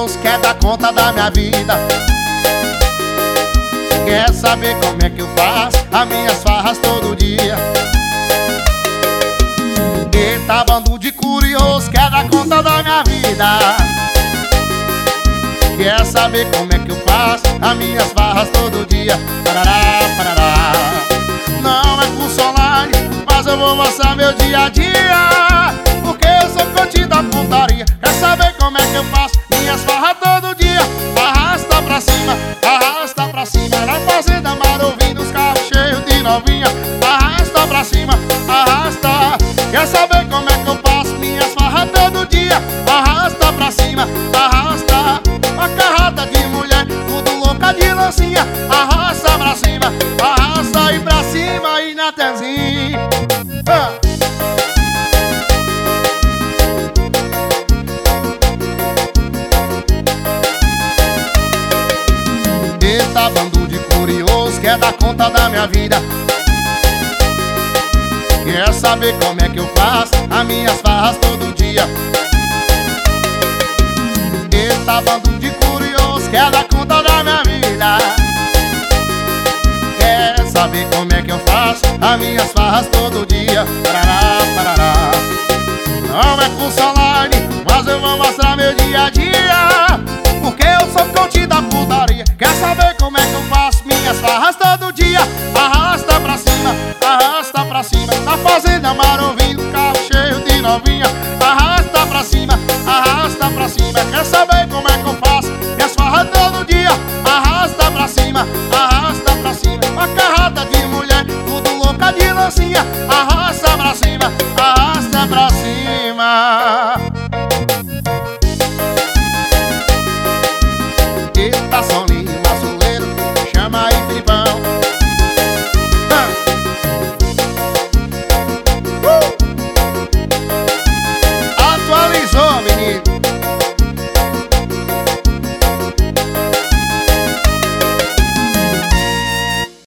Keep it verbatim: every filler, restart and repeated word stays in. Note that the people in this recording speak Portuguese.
curioso, quer dar conta da minha vida. Quer saber como é que eu faço as minhas farras todo dia. Eita, bando de curioso, quer dar conta da minha vida. Quer saber como é que eu faço as minhas farras todo dia. Parará, parará. Não é curso online, mas eu vou mostrar meu dia a dia, porque eu sou coach da putaria. Quer saber como é que eu faço minhas farras todo dia? Arrasta pra cima, arrasta pra cima. Na fazenda mar ouvindo os carros cheios de novinha. Arrasta pra cima, arrasta. Quer saber como é que eu faço minhas farras todo dia? Arrasta pra cima, arrasta. Uma carrada de mulher, tudo louca de lancinha. Arrasta pra cima, arrasta e pra cima e na tezinha. ah. Eita, bando de curioso, quer dar conta da minha vida. Quer saber como é que eu faço as minhas farras todo dia. Eita, bando de curioso, quer dar conta da minha vida. Quer saber como é que eu faço as minhas farras todo dia. Parará, parará. Não é curso online, mas eu vou mostrar meu dia a dia, porque eu sou coach da putaria. Quer saber como é que eu faço minhas farras todo dia? Arrasta pra cima, arrasta pra cima. Na fazenda mar ouvindo carro cheio de novinha. Arrasta pra cima, arrasta pra cima. Quer saber como é que eu faço minhas farras todo dia? Arrasta pra cima, arrasta pra cima. Uma carrada de mulher, tudo louca de lancinha. Arrasta pra cima, arrasta pra cima.